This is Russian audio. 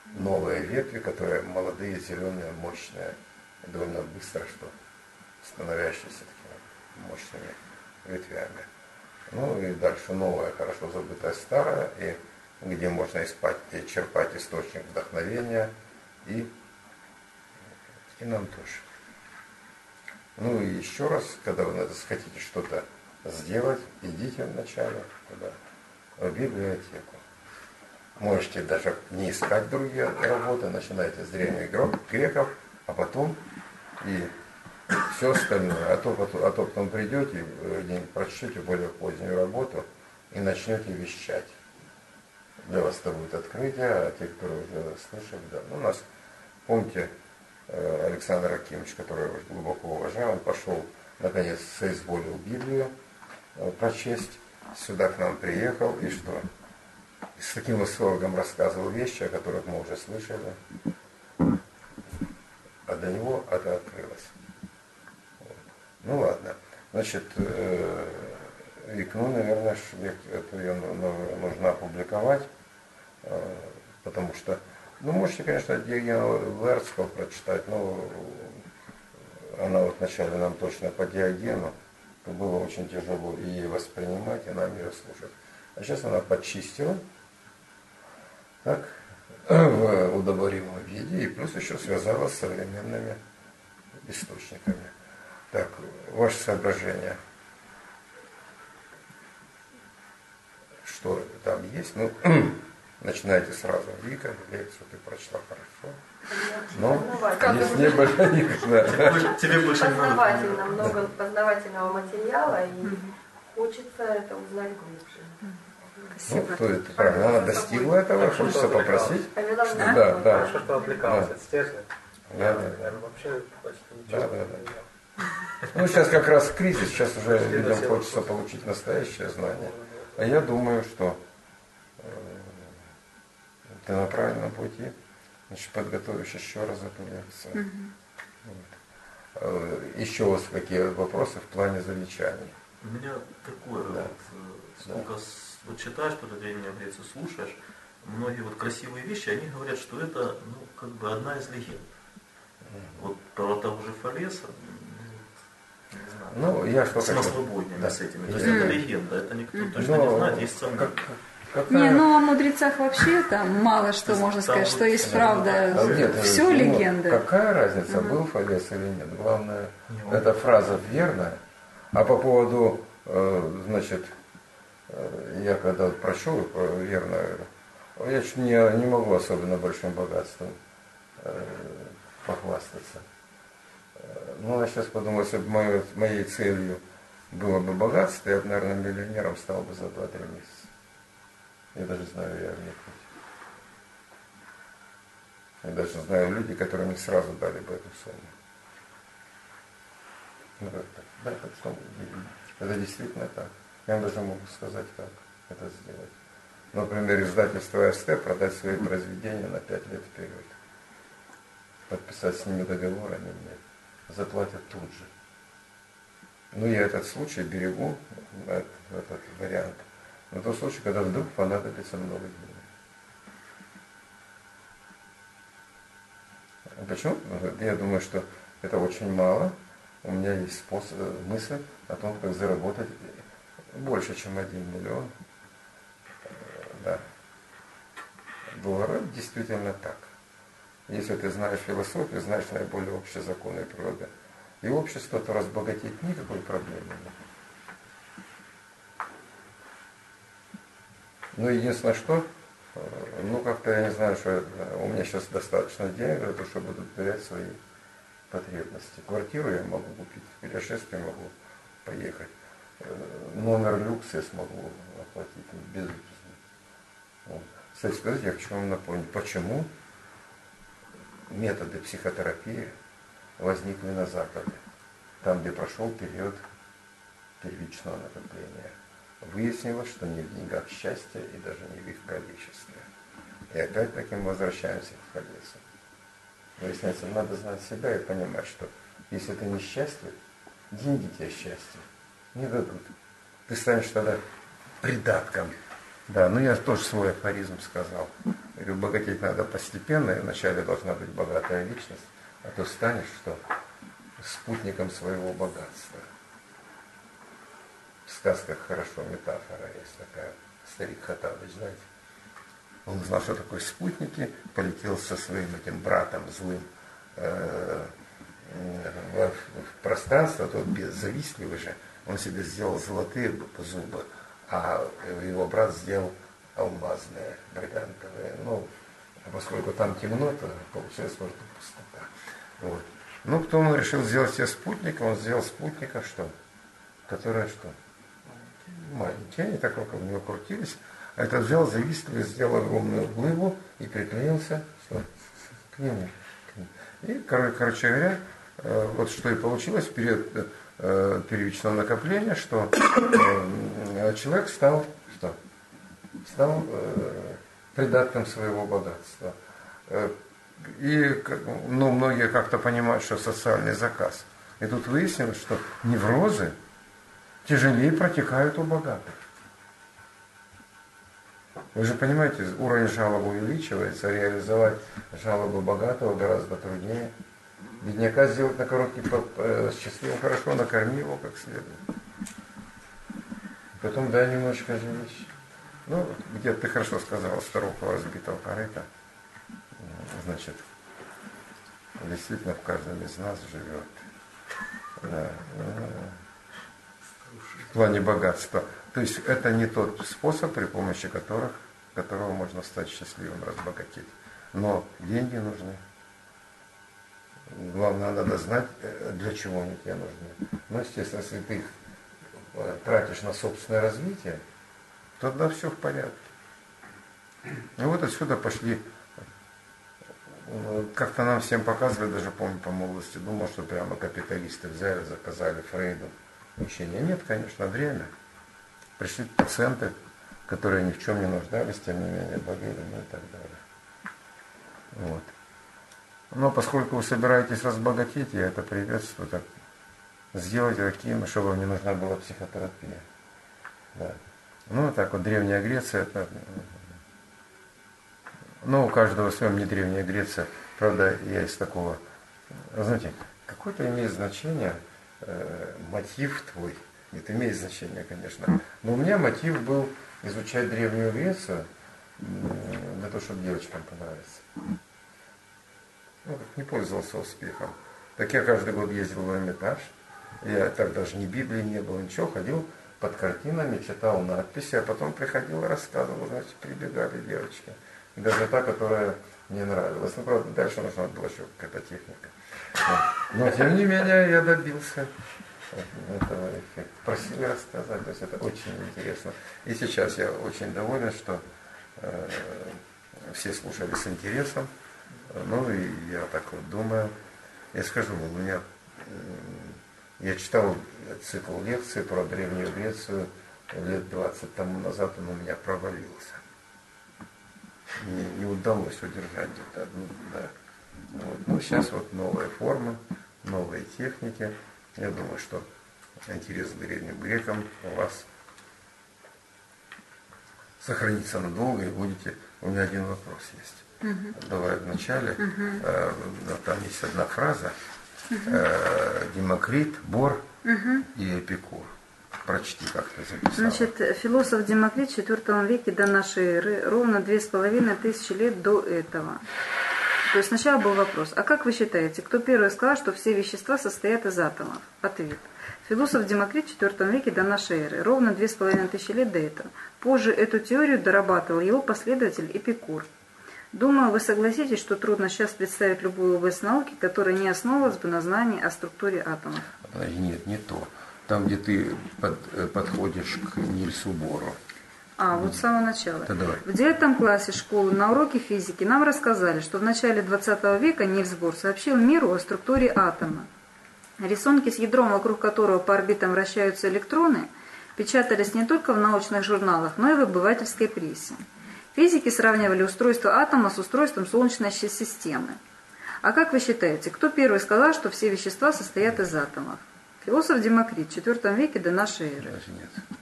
новые ветви, которые молодые, зеленые, мощные, довольно быстро, что становящиеся такими мощными ветвями. Ну и дальше новое, хорошо забытое старое, и где можно черпать источник вдохновения, и нам тоже. Ну и еще раз, когда вы хотите что-то сделать, идите вначале туда, в библиотеку. Можете даже не искать другие работы, начинайте с древних греков, а потом и все остальное. А то потом придете, прочтете более позднюю работу и начнете вещать. Для вас это будет открытие, а те, которые уже слышали, да. Ну, у нас, помните, Александр Акимович, который я глубоко уважаю, он пошел, наконец, соизволил Библию прочесть, сюда к нам приехал, и что? И с таким восторгом рассказывал вещи, о которых мы уже слышали, а до него это открылось. Вот. Ну ладно, значит, икну, наверное, эту ее нужно опубликовать, потому что, ну, можете, конечно, Диогена Лаэртского прочитать, но она вот вначале нам точно по Диогену, то было очень тяжело и ей воспринимать, и нам ее слушать. А сейчас она подчистила, так, в удобоваримом виде, и плюс еще связала с современными источниками. Так, ваше соображение, что там есть, ну, начинайте сразу. Вика, лекцию ты прочла хорошо. Но есть небольшое. Тебе больше познавательно, много познавательного материала, и хочется это узнать глубже. Ну, то это правильно, она достигла этого, хочется попросить. Да. Хорошо, что отвлекался от стержня. Да. Вообще почти ничего. Да. Ну, сейчас как раз кризис, сейчас уже людям хочется получить настоящее знание. А я думаю, что ты на правильном пути. Значит, подготовишь еще раз эту лекцию. Вот. Еще у вас какие вопросы в плане замечаний? У меня такое, да. сколько вот читаешь, когда древние греции слушаешь, многие вот красивые вещи, они говорят, что это, ну, как бы одна из легенд. Вот про того же Фалеса, не знаю, я что смыслобойнями с этими. То есть это легенда, это никто точно не знает, есть сомнения. Не, ну о мудрецах вообще там мало что можно сказать, что есть правда. Все легенда. Какая разница, был Фалес или нет? Главное, эта фраза верная. А по поводу, значит, я когда прочел верно, я чуть не могу особенно большим богатством похвастаться. Ну, я сейчас подумал, если бы моей целью было бы богатство, я бы, наверное, миллионером стал бы за 2-3 месяца. Я даже знаю реальный путь. Я даже знаю людей, которые мне сразу дали бы эту сумму. Ну, да, это действительно так. Я даже могу сказать, как это сделать. Например, издательство АСТ продать свои произведения на 5 лет вперед. Подписать с ними договор, они мне заплатят тут же. Ну, я этот случай берегу, этот вариант, на тот случай, когда вдруг понадобится много денег. Почему? Я думаю, что это очень мало. У меня есть мысль о том, как заработать больше, чем 1 миллион долларов. Действительно так. Если ты знаешь философию, знаешь наиболее общие законы природы и общество, то разбогатеть никакой проблемы нет. Ну, единственное, что, как-то я не знаю, что у меня сейчас достаточно денег для того, чтобы удовлетворять свои потребности. Квартиру я могу купить, в путешествие могу поехать. Номер люкс я смогу оплатить безвозмездно. Вот. Кстати, скажите, я хочу вам напомнить, почему методы психотерапии возникли на Западе, там, где прошел период первичного накопления. Выяснилось, что не в деньгах счастья и даже не в их количестве. И опять-таки мы возвращаемся к Фалесу. Выясняется, надо знать себя и понимать, что если ты несчастлив, деньги тебе счастье не дадут. Ты станешь тогда придатком. Да, я тоже свой афоризм сказал. говорю, богатеть надо постепенно, и вначале должна быть богатая личность, а то станешь что? Спутником своего богатства. В сказках хорошо метафора есть такая. Старик Хаттабыч, знаете? Он знал, что такое спутники, полетел со своим этим братом злым в пространство, тот завистливый же, он себе сделал золотые зубы, а его брат сделал алмазные, бриллиантовые. Ну, а поскольку там темно, то получилась просто пустота. Вот. Ну, потом он решил сделать себе спутника, он сделал спутника, что? Которое что? Маленькие, они так вокруг него крутились, а этот взял завистливый, сделал огромную глыбу и приклеился что? К нему. И, короче говоря, вот что и получилось в период первичного накопления, что человек стал что? Стал придатком своего богатства. И многие как-то понимают, что социальный заказ. И тут выяснилось, что неврозы тяжелее протекают у богатых. Вы же понимаете, уровень жалобы увеличивается, реализовать жалобы богатого гораздо труднее. Бедняка сделать на короткий счастливым хорошо, накорми его как следует. Потом дай немножко жилища. Ну, где-то ты хорошо сказала, старуху разбитого корыта. Значит, действительно в каждом из нас живет. Да, в плане богатства. То есть это не тот способ, при помощи которого можно стать счастливым, разбогатеть. Но деньги нужны. Главное, надо знать, для чего они тебе нужны. Ну, естественно, если ты их тратишь на собственное развитие, то тогда все в порядке. И вот отсюда пошли. Как-то нам всем показывали, даже помню по молодости, думал, что прямо капиталисты взяли, заказали Фрейду учение. Нет, конечно, время. Пришли пациенты, которые ни в чем не нуждались, тем не менее болели, ну и так далее. Вот. Но поскольку вы собираетесь разбогатеть, я это приветствую, так сделайте таким, чтобы вам не нужна была психотерапия. Да. Ну, так вот, Древняя Греция, это... Ну, у каждого своем, не Древняя Греция, правда, я из такого, знаете, какое-то имеет значение мотив твой. Это имеет значение, конечно. Но у меня мотив был изучать Древнюю Грецию для того, чтобы девочкам понравиться. Ну, не пользовался успехом. Так я каждый год ездил в Эрмитаж. Я так даже ни Библии не было, ничего. Ходил под картинами, читал надписи, а потом приходил и рассказывал, значит, прибегали девочки. И даже та, которая мне нравилась. Ну, правда, дальше нужна была еще какая-то техника. Но, тем не менее, я добился этого эффекта. Просили рассказать, то есть это очень интересно. И сейчас я очень доволен, что все слушали с интересом. Ну, и я так вот думаю. Я скажу вам, у меня... Я читал цикл лекций про Древнюю Грецию лет 20 тому назад, он у меня провалился. Не удалось удержать где-то. Да. Вот. Ну, сейчас вот новые формы, новые техники. Я думаю, что интерес к древним грекам у вас сохранится надолго, и будете... У меня один вопрос есть. Давай вначале. Там есть одна фраза. Демокрит, Бор и Эпикур. Прочти, как ты записала. Значит, философ Демокрит в IV веке до нашей эры, ровно 2500 лет до этого. То есть сначала был вопрос, а как вы считаете, кто первый сказал, что все вещества состоят из атомов? Ответ. Философ Демокрит в IV веке до нашей эры, ровно 2500 лет до этого. Позже эту теорию дорабатывал его последователь Эпикур. Думаю, вы согласитесь, что трудно сейчас представить любую область науки, которая не основывалась бы на знании о структуре атомов. Нет, не то. Там, где ты подходишь к Нильсу Бору. Вот с самого начала. Давай. В 9 классе школы на уроке физики нам рассказали, что в начале 20 века Нильс Бор сообщил миру о структуре атома. Рисунки с ядром, вокруг которого по орбитам вращаются электроны, печатались не только в научных журналах, но и в обывательской прессе. Физики сравнивали устройство атома с устройством Солнечной системы. А как вы считаете, кто первый сказал, что все вещества состоят из атомов? Философ Демокрит в IV веке до нашей эры. Нет.